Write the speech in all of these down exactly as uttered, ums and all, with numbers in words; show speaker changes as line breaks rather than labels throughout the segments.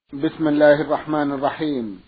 بسم الله الرحمن الرحيم.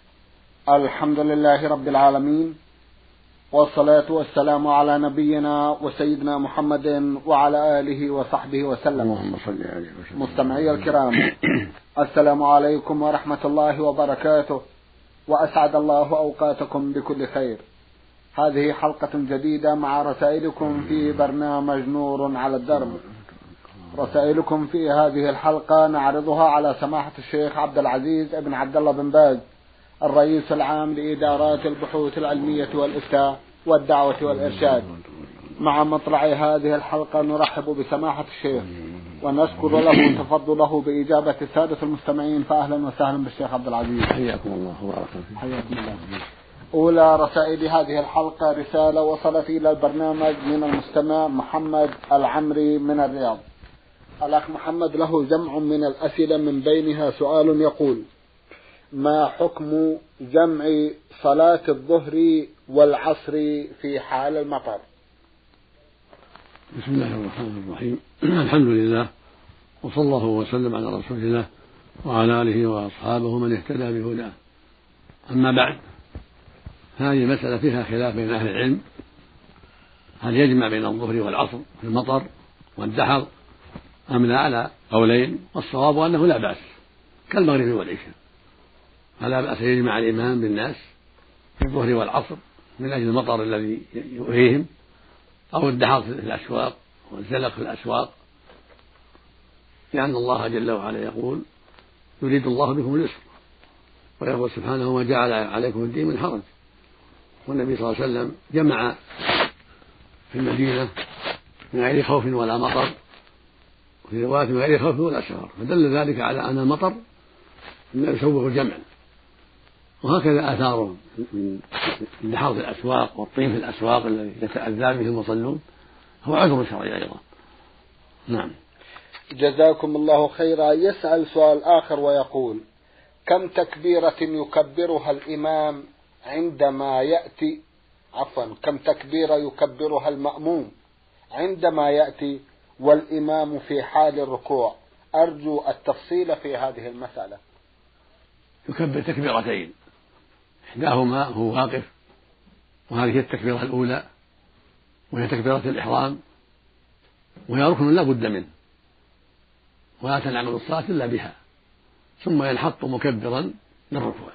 الحمد لله رب العالمين، والصلاة والسلام على نبينا وسيدنا محمد وعلى آله وصحبه وسلم.
اللهم صل عليه وسلم.
مستمعي الكرام، السلام عليكم ورحمة الله وبركاته، وأسعد الله أوقاتكم بكل خير. هذه حلقة جديدة مع رسائلكم في برنامج نور على الدرب. رسائلكم في هذه الحلقة نعرضها على سماحة الشيخ عبد العزيز ابن عبد الله بن باز، الرئيس العام لإدارات البحوث العلمية والإفتاء والدعوة والإرشاد. مع مطلع هذه الحلقة نرحب بسماحة الشيخ ونشكر له تفضله بإجابة السادة المستمعين، فأهلا وسهلا بالشيخ عبد العزيز.
حياكم الله وبارك فيكم.
حياكم الله. أولى رسائل هذه الحلقة رسالة وصلت إلى البرنامج من المستمع محمد العمري من الرياض. الأخ محمد له جمع من الأسئلة، من بينها سؤال يقول: ما حكم جمع صلاة الظهر والعصر في حال المطر؟
بسم الله الرحمن الرحيم. الحمد لله، وصلى الله وسلم على رسول الله وعلى آله وأصحابه من اهتدى بهداه. أما بعد، هذه مسألة فيها خلاف بين أهل العلم، هل يجمع بين الظهر والعصر في المطر والدحر أم لا، على قولين، والصواب أنه لا بأس، كالمغرب والعشاء، فلا بأس يجمع الإمام بالناس في الظهر والعصر من أجل المطر الذي يؤذيهم، أو الدحر في الأسواق والزلق في الأسواق، لأن الله جل وعلا يقول: يريد الله بكم اليسر، ويقول سبحانه: وجعل عليكم الدين من حرج. والنبي صلى الله عليه وسلم جمع في المدينة من غير خوف ولا مطر، في رواية من غير خوف ولا سفر، فدل ذلك على أن المطر لا يسوغ الجمع. وهكذا آثاره من الدحر في الأسواق والطين في الأسواق الذي يتأذى به المصلون هو عذر شرعي أيضا. نعم.
جزاكم الله خيرا. يسأل سؤال آخر ويقول: كم تكبيرة يكبرها الإمام عندما يأتي عفوا كم تكبيرة يكبرها المأموم عندما يأتي والإمام في حال الركوع؟ أرجو التفصيل في هذه المسألة.
يكبر تكبيرتين، إحداهما هو واقف، وهذه التكبيرة الأولى، وهي تكبيرة الإحرام، وهي ركن لا بد منه، ولا تنعقد الصلاة إلا بها، ثم ينحط مكبرا للركوع،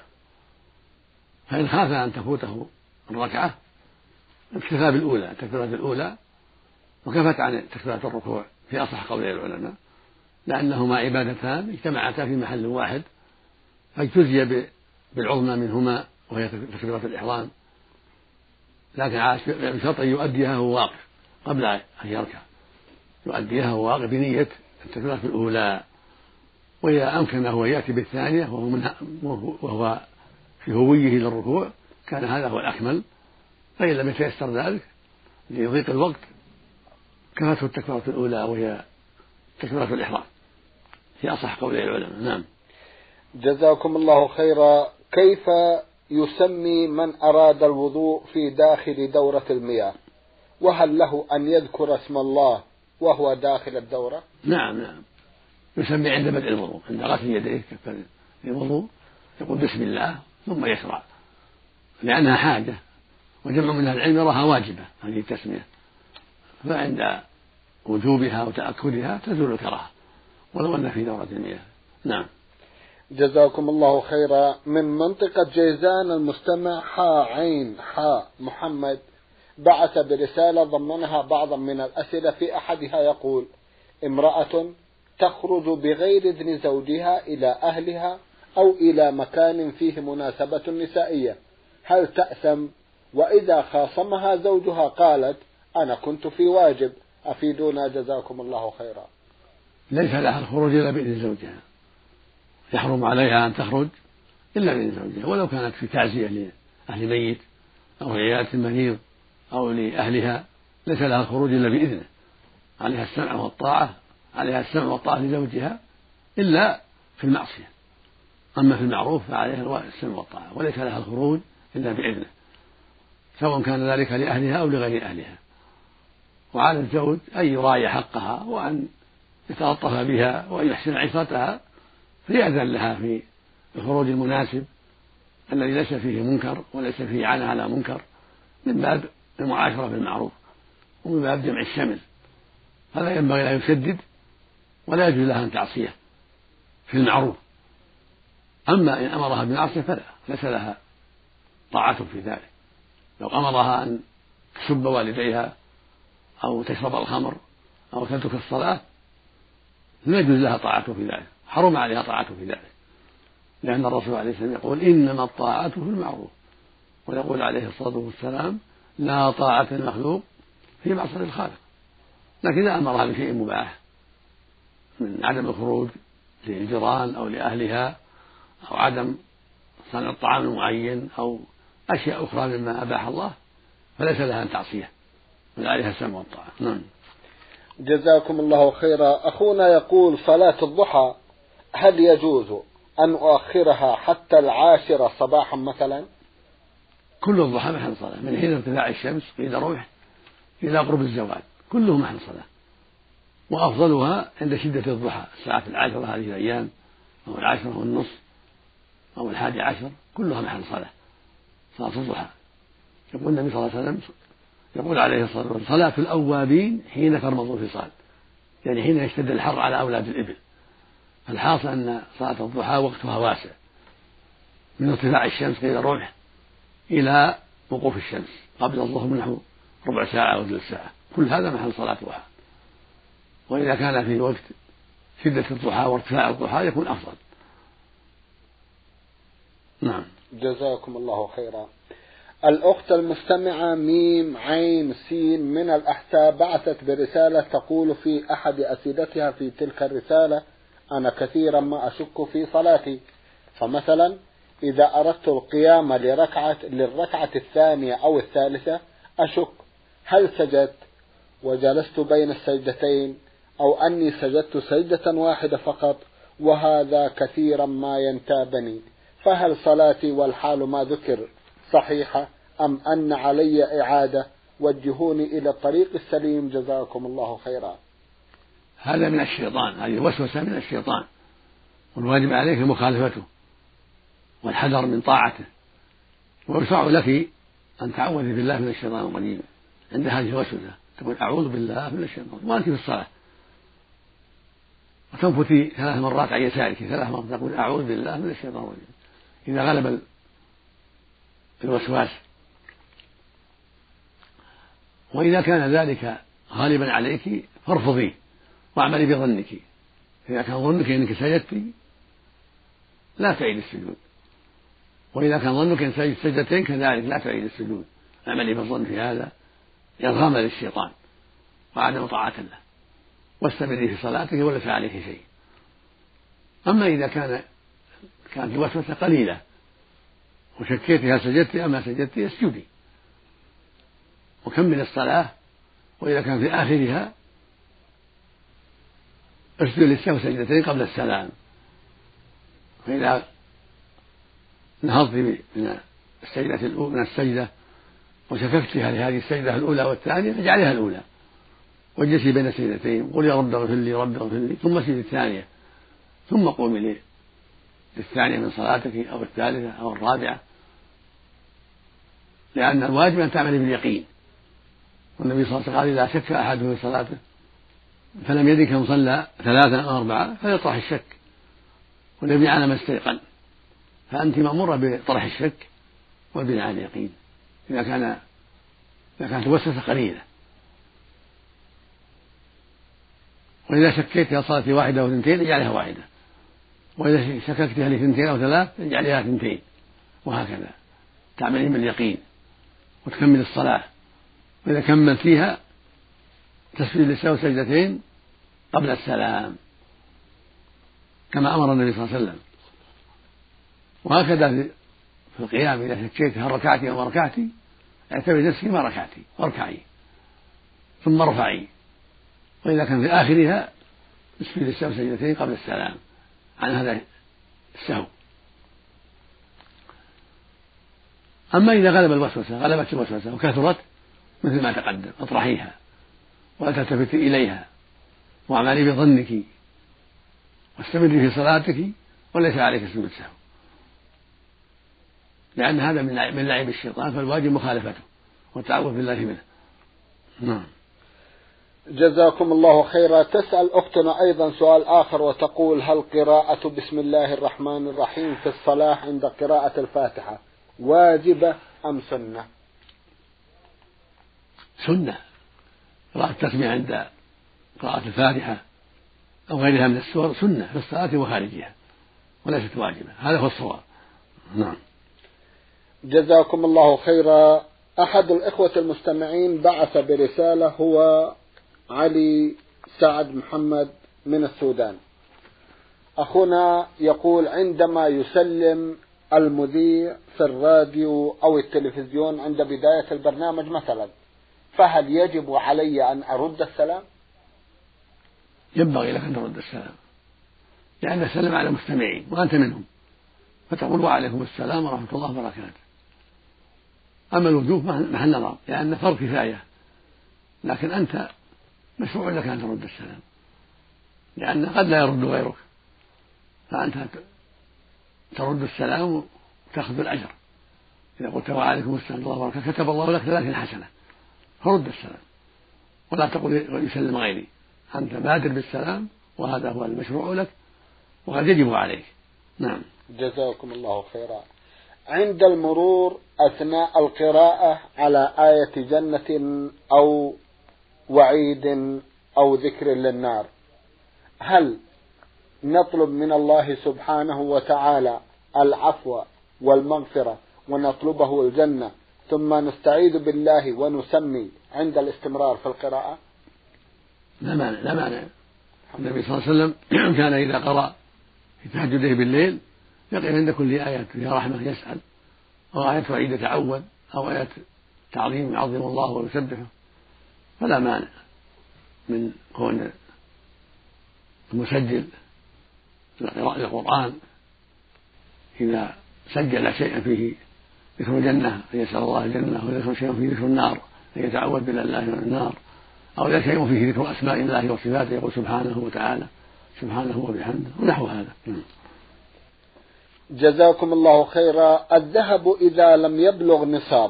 فإن خاف أن تفوته الركعة اكتفى بالأولى، التكبيرة الأولى، وكفت عن تكبيرة الركوع في أصح قولي العلماء، لأنهما عبادتان اجتمعتا في محل واحد، فاجتزي بالعظمى منهما وهي تكبيرة الإحرام، لكن بشرط أن يؤديها وهو واقف قبل أن يركع، يؤديها وهو واقف بنية التكبيرة الأولى، وإذا أمكن هو يأتي بالثانية وهو, من وهو في هويه للركوع كان هذا هو الأكمل، فإن لم يتيسر ذلك لضيق الوقت كفته التكبيرة الأولى وهي تكبيرة الإحرام في أصح قولي العلماء. نعم.
جزاكم الله خيرا. كيف يسمي من أراد الوضوء في داخل دورة المياه؟ وهل له أن يذكر اسم الله وهو داخل الدورة؟
نعم نعم يسمي عند بدء الوضوء، عند غسل يديه كفر الوضوء يقول بسم الله ثم يشرع، لأنها حاجة، وجمع من أهل العلم يراها واجبة هذه التسمية، فعند وجوبها وتأكدها تزول الكراهة ولو أن في دورة المياه. نعم.
جزاكم الله خيرا. من منطقة جيزان المستمع حا عين حا محمد بعث برسالة ضمنها بعضا من الأسئلة، في أحدها يقول: امرأة تخرج بغير إذن زوجها إلى أهلها أو إلى مكان فيه مناسبة نسائية، هل تأثم؟ وإذا خاصمها زوجها قالت: أنا كنت في واجب، أفيدونا جزاكم الله خيرا.
ليس لها الخروج إلا بإذن زوجها، يحرم عليها أن تخرج إلا بإذن زوجها، ولو كانت في تعزية لأهل ميت أو عيادة المريض أو لأهلها ليس لها الخروج إلا بإذنه، عليها السمع والطاعة، عليها السمع والطاعة لزوجها إلا في المعصية، أما في المعروف فعليها السمع والطاعة، وليس لها الخروج إلا بإذنه، سواء كان ذلك لأهلها أو لغير أهلها. وعلى الزوج أن يراعي حقها وأن يتلطف بها وأن يحسن عشرتها فيأذن لها في الخروج المناسب الذي ليس فيه منكر وليس فيه عنة على منكر، من باب المعاشرة بالمعروف ومن باب جمع الشمل. هذا ينبغي لا يشدد ولا يجوز لها أن تعصيه في المعروف. أما إن أمرها بالمعصية فلا، ليس لها طاعة في ذلك. لو أمرها أن تسب والديها أو تشرب الخمر أو تترك الصلاة لا يجوز لها طاعته في ذلك، حرم عليها طاعته في ذلك، لأن الرسول عليه السلام يقول إنما الطاعة في المعروف، ويقول عليه الصلاة والسلام لا طاعة المخلوق في معصية الخالق. لكن إذا أمرها بشيء مباح من عدم الخروج للجيران أو لأهلها أو عدم صنع الطعام المعين أو أشياء أخرى مما أباح الله فليس لها أن تعصيه، بل عليها السمع والطاعة. نعم.
جزاكم الله خيرا. أخونا يقول صلاة الضحى هل يجوز أن أؤخرها حتى العاشرة صباحا مثلا؟
كل الضحى محل صلاة من حين ارتفاع الشمس إلى روح إلى قرب الزوال، كله محل صلاة، وأفضلها عند شدة الضحى الساعة العاشرة هذه الأيام أو العاشرة والنصف أو الحادي عشر كلها محل صلاة، صلاة الضحى. يقول النبي صلى الله عليه وسلم يقول عليه الصلاة والسلام صلاة الأوابين حين ترمض الفصال، يعني حين يشتد الحر على أولاد الإبل. فالحاصل أن صلاة الضحى وقتها واسع من ارتفاع الشمس إلى الرمح إلى وقوف الشمس قبل الظهر نحو ربع ساعة أو ثلث ساعة، كل هذا محل صلاة ضحى. وإذا كان في وقت شدة الضحى وارتفاع الضحى يكون أفضل. نعم.
جزاكم الله خيرا. الأخت المستمعة ميم عين سين من الأحساء بعثت برسالة تقول في أحد أسئلتها في تلك الرسالة: أنا كثيرا ما أشك في صلاتي، فمثلا إذا أردت القيام لركعة للركعة الثانية أو الثالثة أشك هل سجدت وجلست بين السجدتين أو أني سجدت سجدة واحدة فقط، وهذا كثيرا ما ينتابني، فهل صلاتي والحال ما ذكر صحيحة أم أن علي إعادة؟ وجهوني إلى الطريق السليم جزاكم الله خيرا.
هذا من الشيطان، هذه وسوسة من الشيطان، والواجب عليك مخالفته والحذر من طاعته. ويشرع لك أن تعوذي بالله من الشيطان الرجيم عند هذه الوسوسة، تقول أعوذ بالله من الشيطان وأنت في الصلاة، وتنفتي ثلاث مرات عن يسارك ثلاث مرات تقول أعوذ بالله من الشيطان الرجيم إذا غلب الوسواس. وإذا كان ذلك غالبا عليك فارفضيه واعملي بظنك. إذا كان ظنك أنك سجدت لا تعيد السجود، وإذا كان ظنك أن سجدت سجدتين كذلك لا تعيد السجود، اعملي بالظن في هذا يرغم للشيطان وعدم طاعة له، واستمري في صلاتك وليس عليك شيء. أما إذا كان كانت الوسوسة قليلة وشكيت هل سجدت أم ما سجدت اسجدي وكمل الصلاة، وإذا كان في آخرها اسجد للسهو سجدتين قبل السلام. فإذا نهضت من السجدة الأولى من السجدة وشككت هل هذه السجدة الأولى والثانية فاجعلها الأولى واجلسي بين السجدتين قل يا رب اغفر لي رب اغفر لي، ثم اسجدي الثانية، ثم قومي للثانية من صلاتك أو الثالثة أو الرابعة، لأن الواجب أن تعملي باليقين. والنبي صلى الله عليه وسلم قال إذا شك أحدهم في صلاته فلم يدرك كم صلى ثلاثا أو أربعة فليطرح الشك والنبي على ما استيقن. فأنت مأمورة بطرح الشك والبناء على اليقين إذا كان إذا كانت الوسوسة قليلة. وإذا شكيت يا صلاتي واحدة أو اثنتين اجعلها واحدة، وإذا شككت هل اثنتين أو ثلاث اجعلها اثنتين، وهكذا تعملين باليقين وتكمل الصلاة. وإذا كملت فيها تسجد للسهو سجدتين قبل السلام كما أمر النبي صلى الله عليه وسلم. وهكذا في القيام إذا شكيت هل ركعتي أو ما ركعتي اعتبري نفسك ما ركعتي واركعي ثم ارفعي، وإذا كان في آخرها اسجد للسهو سجدتين قبل السلام عن هذا السهو. أما إذا غلب الوسوسة غلبت الوسوسة وكثرت مثل ما تقدم اطرحيها ولا تلتفتي إليها واعملي بظنك واستمري في صلاتك وليس عليك سجود سهو، لأن هذا من لعب الشيطان، فالواجب مخالفته والتعوذ بالله منه. نعم.
جزاكم الله خيرا. تسأل أختنا أيضا سؤال آخر وتقول: هل قراءة بسم الله الرحمن الرحيم في الصلاة عند قراءة الفاتحة واجبة أم سنة؟
سنة. قراءة التسمية عند قراءة الفاتحة أو غيرها من السور سنة في الصلاة وخارجها، وليست واجبة. هذا هو الصواب. نعم.
جزاكم الله خيرا. أحد الإخوة المستمعين بعث برسالة، هو علي سعد محمد من السودان. أخونا يقول: عندما يسلم المذيع في الراديو أو التلفزيون عند بداية البرنامج مثلا، فهل يجب علي أن أرد السلام؟
ينبغي لك أن ترد السلام، لأن السلام على المستمعين وأنت منهم، فتقول: وعليكم السلام ورحمة الله وبركاته. أما الوجوب محل نظر، لأن فرض كفاية، لكن أنت مشروع لك أن ترد السلام، لأن قد لا يرد غيرك، فأنت ترد السلام وتأخذ الأجر. إذا قلت وعليكم السلام ورحمة الله وبركاته كتب الله لك ثلاثين حسنة. فرد السلام ولا تقل يسلم غيري، أنت بادر بالسلام، وهذا هو المشروع لك وقد يجب عليك. نعم.
جزاكم الله خيرا. عند المرور أثناء القراءة على آية جنة أو وعيد أو ذكر للنار، هل نطلب من الله سبحانه وتعالى العفو والمغفرة ونطلبه الجنة ثم نستعيذ بالله ونسمي عند الاستمرار في القراءة؟
لا مانع، لا مانع. النبي صلى الله عليه وسلم كان إذا قرأ في تهجده بالليل يقف عند كل آية فيها رحمة يسأل، أو آية وعيد يتعوذ، أو آية تعظيم يعظم الله ويسبحه، فلا مانع من كون المسجل للقرآن إذا سجل شيئا فيه ذكر الجنة أن يسأل الله الجنة، وذكر شيئا فيه ذكر النار أن يتعوذ بالله من النار، أو إذا شيء فيه ذكر أسماء الله وصفاته يقول سبحانه وتعالى سبحانه وبحمده ونحو هذا.
جزاكم الله خيرا. الذهب إذا لم يبلغ نصاب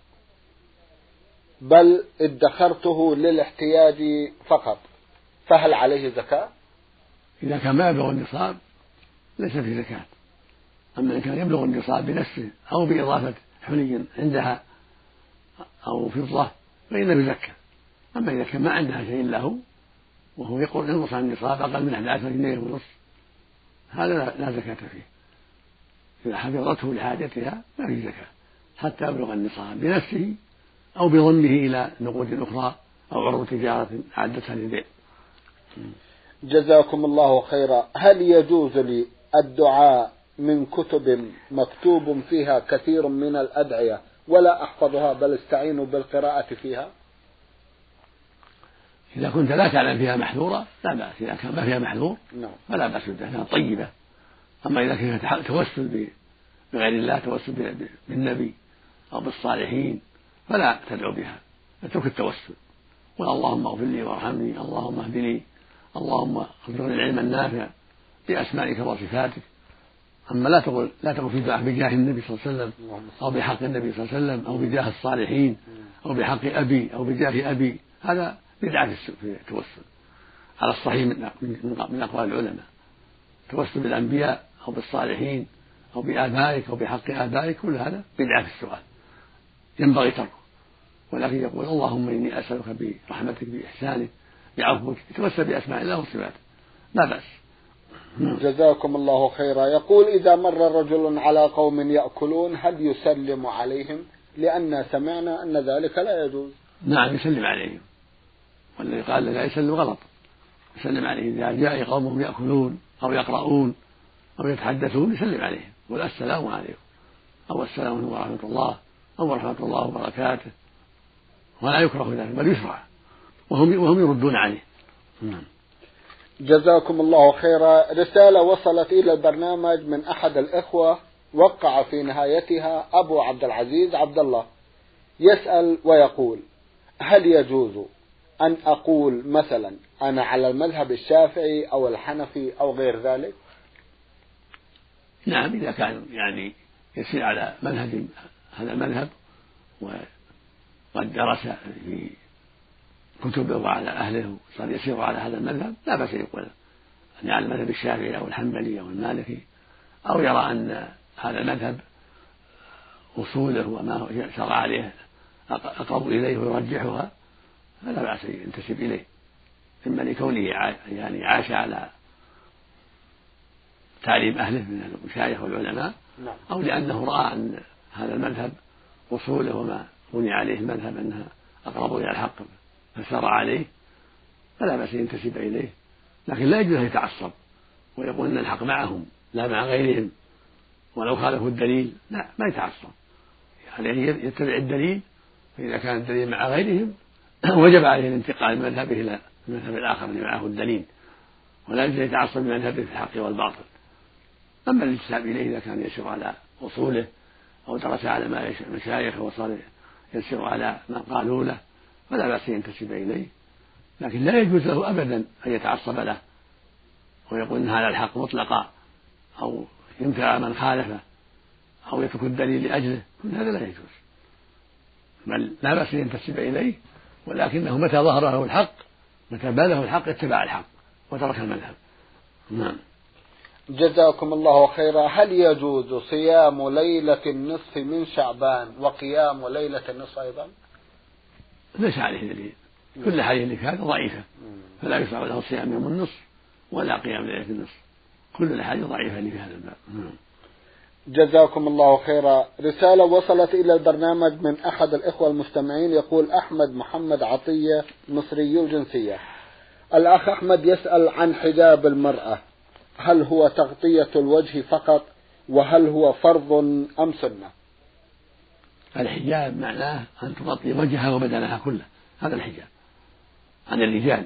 بل ادخرته للاحتياج فقط، فهل عليه زكاة؟
إذا كان ما يبلغ النصاب ليس فيه زكاة، أما إن كان يبلغ النصاب بنفسه أو بإضافة حلي عندها أو فضة فإنه يزكى. أما إذا كان ما عندها شيء له وهو يقول ينقص عن النصاب أقل من أحد عشر جنيه ونصف، هذا لا زكاة فيه. إذا حفظته لحاجتها ما فيه زكاة حتى يبلغ النصاب بنفسه أو بضمه إلى نقود أخرى أو عروض تجارة أعدتها للبيع.
جزاكم الله خيرا. هل يجوز لي الدعاء من كتب مكتوب فيها كثير من الأدعية ولا أحفظها بل استعين بالقراءة فيها؟
إذا كنت لا تعلم فيها محذورة لا بأس، إذا كان ما فيها محذور فلا بأس بها طيبة. أما إذا كان توسل بغير الله، توسل بالنبي أو بالصالحين، فلا تدعو بها، اترك التوسل، قل اللهم اغفر لي وارحمني، اللهم اهدني، اللهم ارزقني العلم النافع بأسمائك وصفاتك. أما لا تقول لا تقول في دعاء بجاه النبي صلى الله عليه وسلم أو بحق النبي صلى الله عليه وسلم أو بجاه الصالحين أو بحق أبي أو بجاه أبي، هذا بدعة في التوسل على الصحيح من أقوال العلماء. التوسل بالأنبياء أو بالصالحين أو بآبائك أو بحق آبائك كل هذا بدعة في السؤال، ينبغي تركه، ولكن يقول اللهم إني أسألك برحمتك بإحسانك بعفوك، يتوسل بأسماء الله وصفاته، لا بأس.
جزاكم الله خيرا. يقول: إذا مر رجل على قوم يأكلون هل يسلم عليهم؟ لأن سمعنا أن ذلك لا يجوز.
نعم يسلم عليهم، والذي قال لا يسلم غلط، يسلم عليهم. إذا جاء قومهم يأكلون أو يقرؤون أو يتحدثون يسلم عليهم، قل السلام عليكم أو السلام عليكم ورحمة الله أو ورحمة الله وبركاته، ولا يكره ذلك بل يشرع، وهم وهم يردون عليه.
جزاكم الله خيرا. رسالة وصلت إلى البرنامج من أحد الإخوة وقع في نهايتها أبو عبد العزيز عبد الله، يسأل ويقول: هل يجوز أن أقول مثلا أنا على المذهب الشافعي أو الحنفي أو غير ذلك؟
نعم إذا كان يعني يسير على منهج هذا المذهب وقد درس في كتبه وعلى أهله وصار يسير على هذا المذهب لا بأس يقول أن على المذهب الشافعي أو الحنبلي أو المالكي، أو يرى أن هذا المذهب أصوله وما شرع عليه أقرب إليه ويرجحها فلا بأس ينتسب إليه، إما لكونه يعني عاش على تعليم أهله من المشايخ والعلماء، أو لأنه رأى أن هذا المذهب أصوله وما بني عليه المذهب أنها أقرب إلى الحق فسار عليه فلا بأس ينتسب إليه، لكن لا يجوز أن يتعصب ويقول أن الحق معهم لا مع غيرهم ولو خالفوا الدليل، لا ما يتعصب، يعني يتبع الدليل، فإذا كان الدليل مع غيرهم وجب عليه الانتقال من مذهبه إلى المذهب الآخر اللي معه الدليل، ولا يجوز يتعصب بمذهبه في الحق والباطل. أما الانتساب إليه إذا كان يسير على أصوله أو درس على مشايخه وصار يسير على ما قالوا له فلا بأس ينتسب إليه، لكن لا يجوز له أبدا أن يتعصب له ويقول إن هذا الحق مطلقا أو ينكر من خالفه أو يترك الدليل لأجله، هذا لا يجوز، بل لا بأس ينتسب إليه، ولكنه متى ظهر له الحق متى بان له الحق اتبع الحق وترك المذهب. نعم.
جزاكم الله خيرا. هل يجوز صيام ليلة النصف من شعبان وقيام ليلة النصف أيضا؟
ليس عليه دليل، كل حديث اللي كان ضعيفة فلا يشرع له صيام يوم النصف ولا قيام ليلة النصف، كل الأحاديث ضعيفة اللي في هذا الباب.
جزاكم الله خيرا. رسالة وصلت إلى البرنامج من أحد الإخوة المستمعين، يقول أحمد محمد عطية مصري الجنسية. الأخ أحمد يسأل عن حجاب المرأة، هل هو تغطية الوجه فقط وهل هو فرض أم سنة؟
الحجاب معناه أن تغطي وجهها وبدنها كله، هذا الحجاب عن الرجال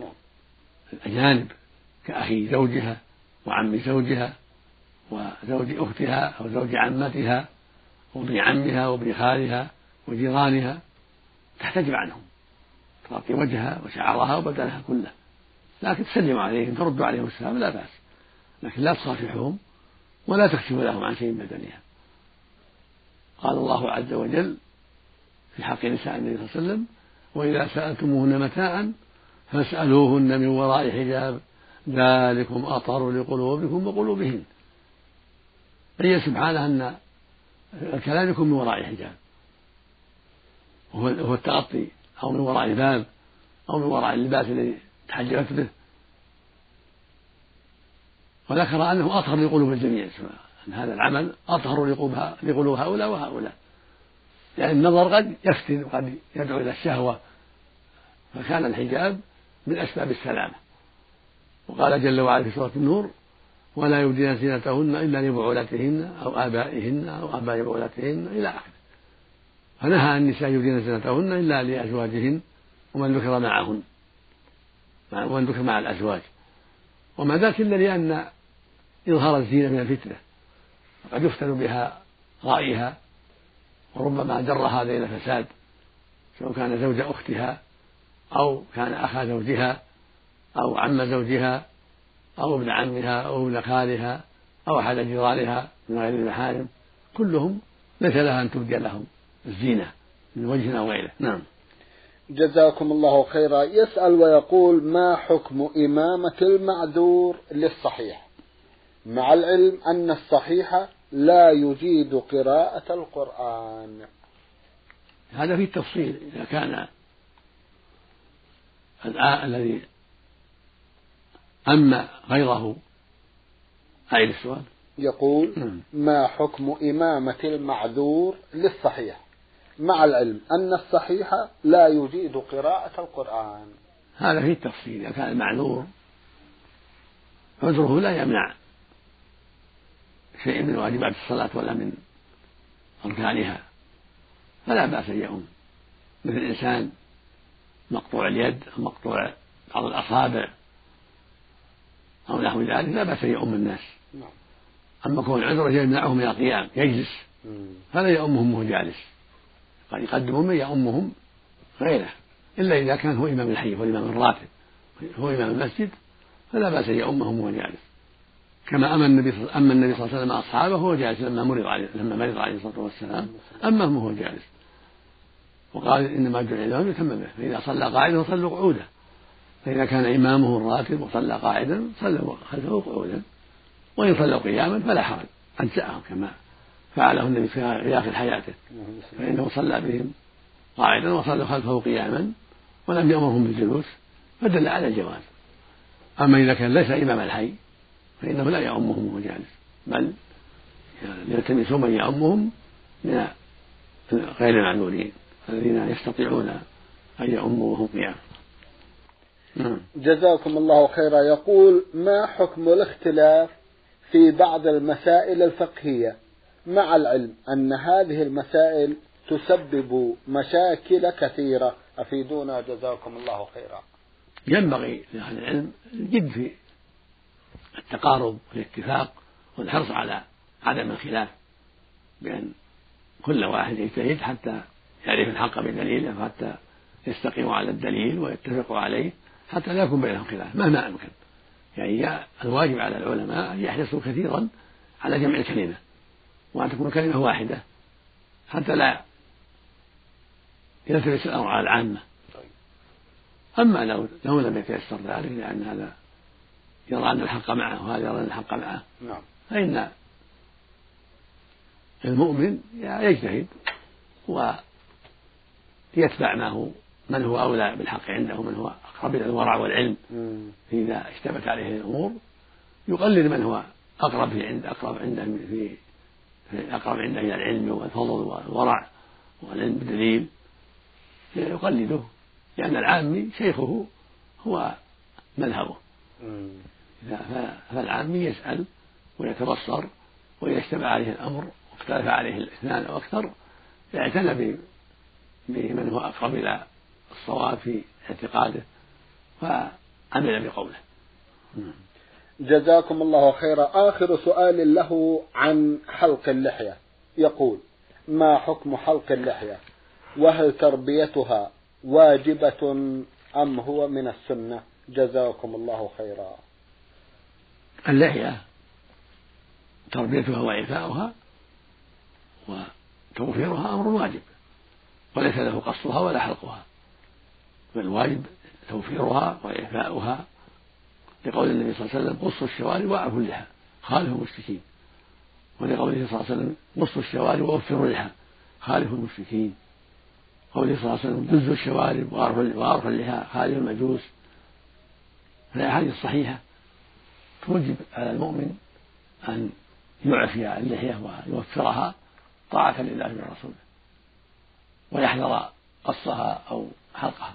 الأجانب كأخي زوجها وعم زوجها وزوج أختها أو زوج عمتها وابن عمها وابن خالها وجيرانها تحتجب عنهم، تغطي وجهها وشعرها وبدنها كله، لكن تسلم عليهم ترد عليهم السلام لا بأس، لكن لا تصافحهم ولا تكشف لهم عن شيء من بدنها. قال الله عز وجل في حق نساء النبي صلى الله عليه وسلم: وإذا سألتموهن متاعا فاسألوهن من وراء حجاب ذلكم أطهر لقلوبكم وقلوبهن. بين سبحانه أن الكلام يكون من وراء حجاب، وهو التغطي أو من وراء الباب أو من وراء اللباس الذي تحجبت به، وذكر أنه أطهر لقلوب الجميع، أن هذا العمل أطهر لقلوب هؤلاء وهؤلاء، يعني النظر قد يفتن وقد يدعو إلى الشهوة، فكان الحجاب من أسباب السلامة. وقال جل وعلا في سورة النور: ولا يبدين زينتهن إلا لبعولتهن أو آبائهن أو آباء بعولتهن إلى آخره، فنهى النساء يبدين زينتهن إلا لأزواجهن ومن ذكر معهن ومن ذكر مع الأزواج، وما ذاك إلا لأن إظهار الزينة من الفتنة، قد يفتن بها رأيها وربما جر هذا إلى فساد، سواء كان زوج أختها أو كان أخا زوجها أو عم زوجها أو ابن عمها أو ابن خالها أو أحد جيرانها من غير المحارم، كلهم ليس لها أن تبدي لهم الزينة من وجه أو غيره. نعم.
جزاكم الله خيرا. يسأل ويقول: ما حكم إمامة المعذور للصحيح مع العلم أن الصحيح لا يجيد قراءة القرآن؟
هذا فيه تفصيل، إذا كان الذي أما غيره أعيد السؤال.
يقول: ما حكم إمامة المعذور للصحيح مع العلم أن الصحيح لا يجيد قراءة القرآن؟
هذا فيه تفصيل، إذا كان المعذور عذره لا يمنع شيء من واجبات الصلاة ولا من أركانها فلا بأس أن يؤم، مثل الإنسان مقطوع اليد أو مقطوع بعض الأصابع أو نحو ذلك لا بأس أن يؤم الناس. أما كون عذره يمنعه من القيام يجلس فلا يؤمهم وهو جالس، قد يقدمون من يؤمهم غيره، إلا إذا كان هو إمام الحي والإمام الراتب هو إمام المسجد فلا بأس أن يؤمهم وهو جالس. كما أما النبي أما النبي صلى الله عليه وسلم أصحابه وهو جالس لما مرض عليه لما مرض عليه الصلاة والسلام، أما هو جالس، وقال إنما جعل الإمام يتم به، فإذا صلى قاعدا فصلوا قعودا، فإذا كان إمامه الراتب وصلى قاعدا صلوا خلفه قعودا، وإن صلوا قياما فلا حرج أجزأهم كما فعله النبي في آخر حياته، فإنه صلى بهم قاعدا وصلوا خلفه قياما ولم يأمرهم بالجلوس، فدل على الجواز. أما إذا كان ليس إمام الحي فإنه لا يؤمهم وهو جالس، بل يلتمسون من يؤمهم من غير المعذورين الذين يستطيعون أن يؤموا وهم قيام.
جزاكم الله خيرا. يقول: ما حكم الاختلاف في بعض المسائل الفقهية مع العلم أن هذه المسائل تسبب مشاكل كثيرة؟ أفيدونا جزاكم الله خيرا.
ينبغي لأهل العلم الجد في التقارب والاتفاق والحرص على عدم الخلاف، بأن كل واحد يجتهد حتى يعرف الحق بدليله، حتى يستقيموا على الدليل ويتفقوا عليه، حتى لا يكون بينهم خلاف مهما أمكن. يعني الواجب على العلماء أن يحرصوا كثيرا على جمع الكلمة وأن تكون كلمة واحدة حتى لا يلتبس الأمر على العامة. أما لو لو لم يتيسر ذلك لأن هذا يرى أن الحق معه وهذا يرى أن الحق معه، فإن المؤمن يجتهد ويتبع ما هو من هو أولى بالحق عنده، من هو أقرب إلى الورع والعلم. إذا اشتبت عليه الأمور يقلد من هو أقرب في عند أقرب عنده في أقرب عنده إلى العلم والفضل والورع والعلم بالدليل، يقلده، لأن العامي شيخه هو مذهبه. فالعامي يسأل ويتبصر، وإذا اشتبه عليه الأمر واختلف عليه الاثنان أو أكثر يعتنى بمن هو أقرب إلى الصواب في اعتقاده فعمل بقوله.
جزاكم الله خيرا. آخر سؤال له عن حلق اللحية، يقول: ما حكم حلق اللحية، وهل تربيتها واجبة أم هو من السنة؟ جزاكم الله خيرا.
اللحية تربيتها وإعفاؤها وتوفيرها أمر واجب، وليس له قصها ولا حلقها، بل واجب توفيرها وإعفاؤها، لقول النبي صلى الله عليه وسلم: قصوا الشوارب وأعفوا اللحى خالفوا المشركين، ولقوله صلى الله عليه وسلم: قصوا الشوارب ووفروا اللحى خالفوا المشركين، قوله صلى الله عليه وسلم: جزوا الشوارب وأعفوا اللحى خالفوا المجوس. فالأحاديث الصحيحة توجب على المؤمن أن يعفي اللحية ويوفرها طاعة لله ورسوله، ويحذر قصها أو حلقها.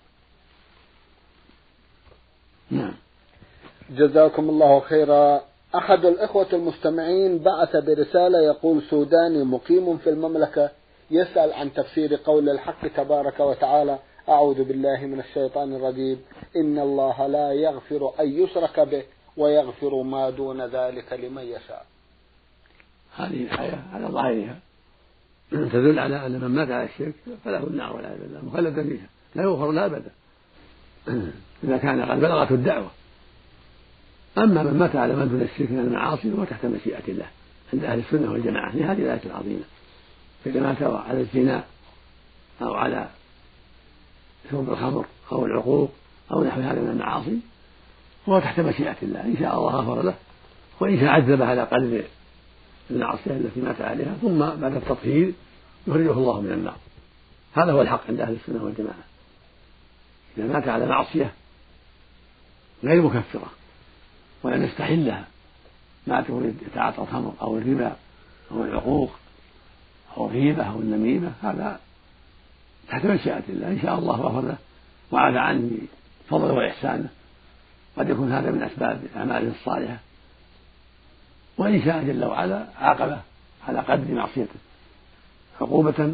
نعم.
جزاكم الله خيرا. أحد الإخوة المستمعين بعث برسالة يقول: سوداني مقيم في المملكة يسأل عن تفسير قول الحق تبارك وتعالى: أعوذ بالله من الشيطان الرجيم، إن الله لا يغفر أن يشرك به ويغفر ما دون ذلك لمن يشاء.
هذه الآية على ظاهرها تدل على أن من مات على الشرك فله النار والعياذ بالله مخلدا فيها لا يغفر لا أبدا إذا كان قد بلغته الدعوة. أما من مات على من دون الشرك من المعاصي فهو تحت مشيئة الله عند أهل السنة والجماعة في هذه الآية العظيمة. فإذا مات على الزنا أو على شرب الخمر أو العقوق أو نحو هذا من المعاصي فهو تحت مشيئة الله، إن شاء الله غفر له، وإن شاء عذبه على قدر المعصية التي مات عليها، ثم بعد التطهير يخرجه الله من النار. هذا هو الحق عند أهل السنة والجماعة. إذا مات على معصية غير مكفرة ولم يستحلها، مات يتعاطى الخمر أو الربا أو العقوق أو الغيبة أو النميمة، هذا تحت مشيئة الله، إن شاء الله غفر له وعفى عنه بفضله وإحسانه. قد يكون هذا من أسباب أعماله الصالحة، وإن شاء جل وعلا عاقبه على قدر معصيته عقوبة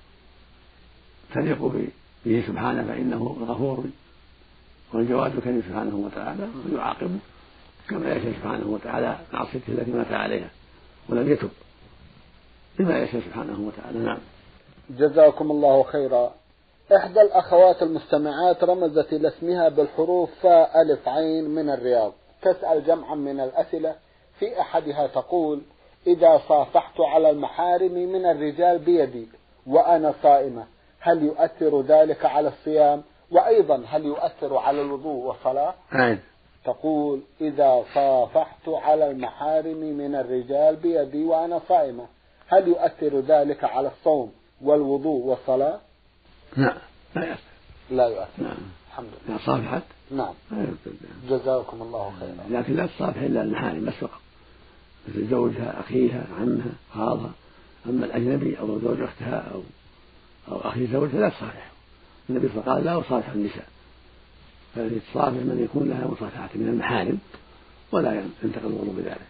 تليق به سبحانه، فإنه الغفور والجواد الكريم سبحانه وتعالى، ويعاقبه كما يشاء سبحانه وتعالى معصيته التي مات عليها ولم يتب بما يشاء سبحانه وتعالى. نعم.
جزاكم الله خيرا. إحدى الأخوات المستمعات رمزت إلى اسمها بالحروف فاء ألف عين من الرياض، تسأل جمعا من الأسئلة في أحدها تقول: إذا صافحت على المحارم من الرجال بيدي وأنا صائمة هل يؤثر ذلك على الصيام؟ وأيضا هل يؤثر على الوضوء والصلاة؟
أين؟
تقول: إذا صافحت على المحارم من الرجال بيدي وأنا صائمة هل يؤثر ذلك على الصوم والوضوء والصلاة؟
لا لا يؤثر.
لا يؤثر.
نعم.
الحمد لله.
إذا صافحت
نعم. جزاكم الله خيرا.
لكن لا تصافح إلا المحارم بس فقط، مثل زوجها، أخيها، عمها، خالها. أما الأجنبي أو زوج أختها أو أو أخي زوجها لا تصافحه. النبي صلى الله عليه وسلم قال: لا أصافح النساء. فالتي تصافح من يكون لها مصافحة من المحارم ولا ينتقل الوضوء بذلك.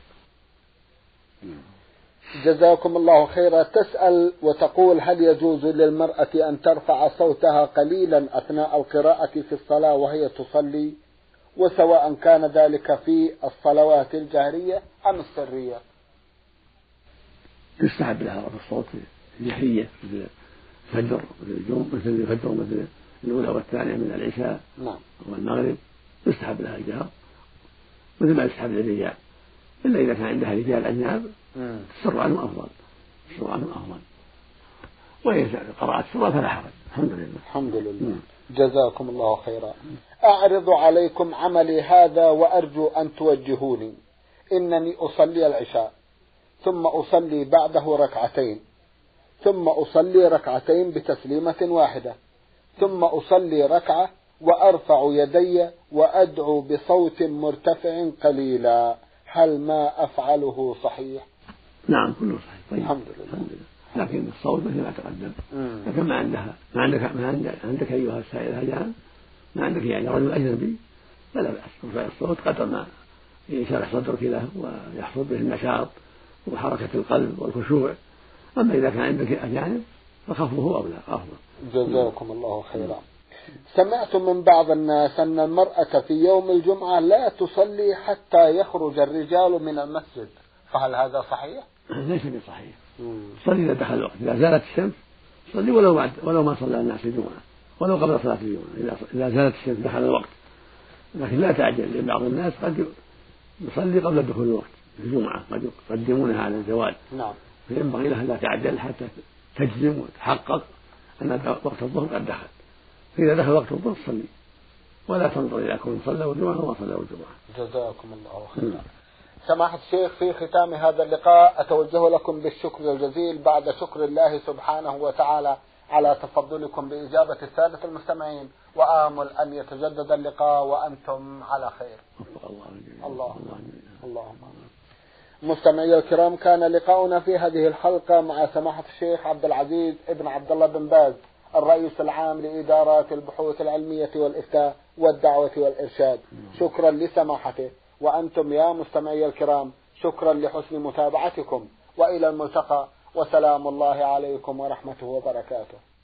جزاكم الله خيرا. تسأل وتقول: هل يجوز للمرأة أن ترفع صوتها قليلا أثناء القراءة في الصلاة وهي تصلي، وسواء كان ذلك في الصلوات الجهرية أم السرية؟
يستحب لها رفع الصوت في الجهرية مثل الفجر مثل الجمعة مثل الفجر مثل الأولى والثانية من العشاء
نعم.
والمغرب، يستحب لها الجهر مثل ما يستحب للرجال، إلا إذا كان عندها رجال أجناب السر عنهم أفضل، السر عنهم أفضل، وإذا قرأت سورة فلا حرج. الحمد لله.
الحمد لله. جزاكم الله خيرا. أعرض عليكم عملي هذا وأرجو أن توجهوني. إنني أصلي العشاء ثم أصلي بعده ركعتين ثم أصلي ركعتين بتسليمة واحدة ثم أصلي ركعة وأرفع يدي وأدعو بصوت مرتفع قليلا، هل ما أفعله صحيح؟
نعم كله صحيح. طيب.
الحمد لله.
الحمد لله. لكن الصوت مثل ما تقدم. لكن ما عندها ما عندك ما عندك, عندك أيها السائل هجان ما عندك يعني رجل أجنبي فلا بأس رفع الصوت قدر ما يشرح صدرك له ويحصل به النشاط وحركة القلب والخشوع. أما إذا كان عندك أجانب فخفضه أولى أفضل.
جزاكم الله خيرا. سمعت من بعض الناس أن المرأة في يوم الجمعة لا تصلي حتى يخرج الرجال من المسجد، فهل هذا صحيح؟
ليس بصحيح. صلي إذا دخل الوقت، إذا زالت الشمس صلي ولو بعد ولو ما صلى الناس الجمعة ولو قبل صلاة الجمعة، إذا زالت الشمس دخل الوقت. لكن لا تعجل، لأن بعض الناس قد يصلي قبل دخول الوقت في الجمعة، قد يقدمونها على الزوال.
نعم.
فينبغي لها لا تعجل حتى تجزم وتحقق أن وقت الظهر قد دخل. فإذا دخل وقت الظهر صلي ولا تنظر إلى كون صلوا الجمعة وما صلوا الجمعة.
جزاكم الله خيرا. سماحة الشيخ، في ختام هذا اللقاء أتوجه لكم بالشكر الجزيل بعد شكر الله سبحانه وتعالى على تفضلكم بإجابة السادة المستمعين، وآمل أن يتجدد اللقاء وأنتم على خير. اللهم اللهم مستمعي الكرام، كان لقاؤنا في هذه الحلقة مع سماحة الشيخ عبد العزيز ابن عبد الله بن باز، الرئيس العام لإدارات البحوث العلمية والإفتاء والدعوة والإرشاد. شكرا لسماحته، وأنتم يا مستمعي الكرام شكرا لحسن متابعتكم، وإلى الملتقى، وسلام الله عليكم ورحمته وبركاته.